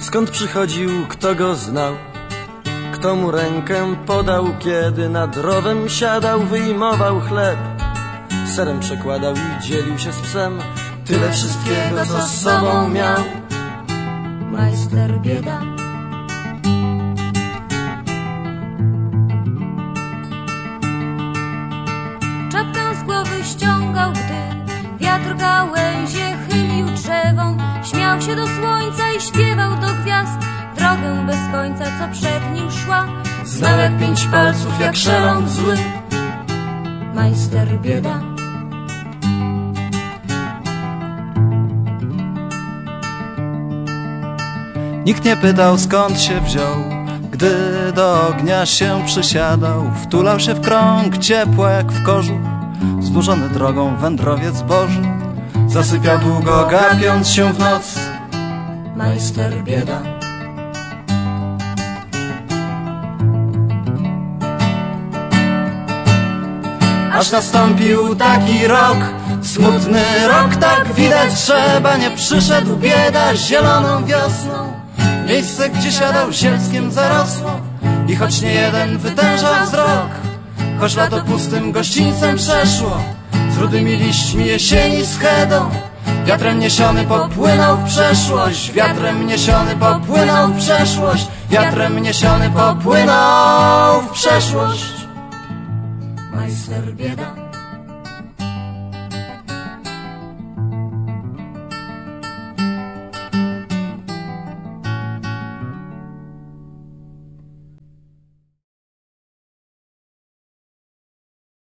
Skąd przychodził, kto go znał, kto mu rękę podał, kiedy nad rowem siadał, wyjmował chleb, serem przekładał i dzielił się z psem. Tyle wszystkiego, co z sobą miał majster bieda. Czapkę z głowy ściągał, gdy wiatr gałęzie chylił drzewom. Śmiał się do słońca i śpiewał do gwiazd drogę bez końca, co przed nim szła. Znał jak 5 palców, jak szeląg zły majster bieda. Nikt nie pytał, skąd się wziął, gdy do ognia się przysiadał. Wtulał się w krąg ciepła jak w kożuch, znużony drogą wędrowiec Boży. Zasypiał długo, gapiąc się w noc majster bieda. Aż nastąpił taki rok, smutny rok, tak widać trzeba. Nie przyszedł bieda zieloną wiosną, miejsce, gdzie siadał, zielskiem zarosło. I choć nie jeden wytężał wzrok, choć lato pustym gościńcem przeszło, z rudymi liśćmi jesieni schedą, wiatrem niesiony popłynął w przeszłość. Wiatrem niesiony popłynął w przeszłość. Wiatrem niesiony popłynął w przeszłość majster bieda.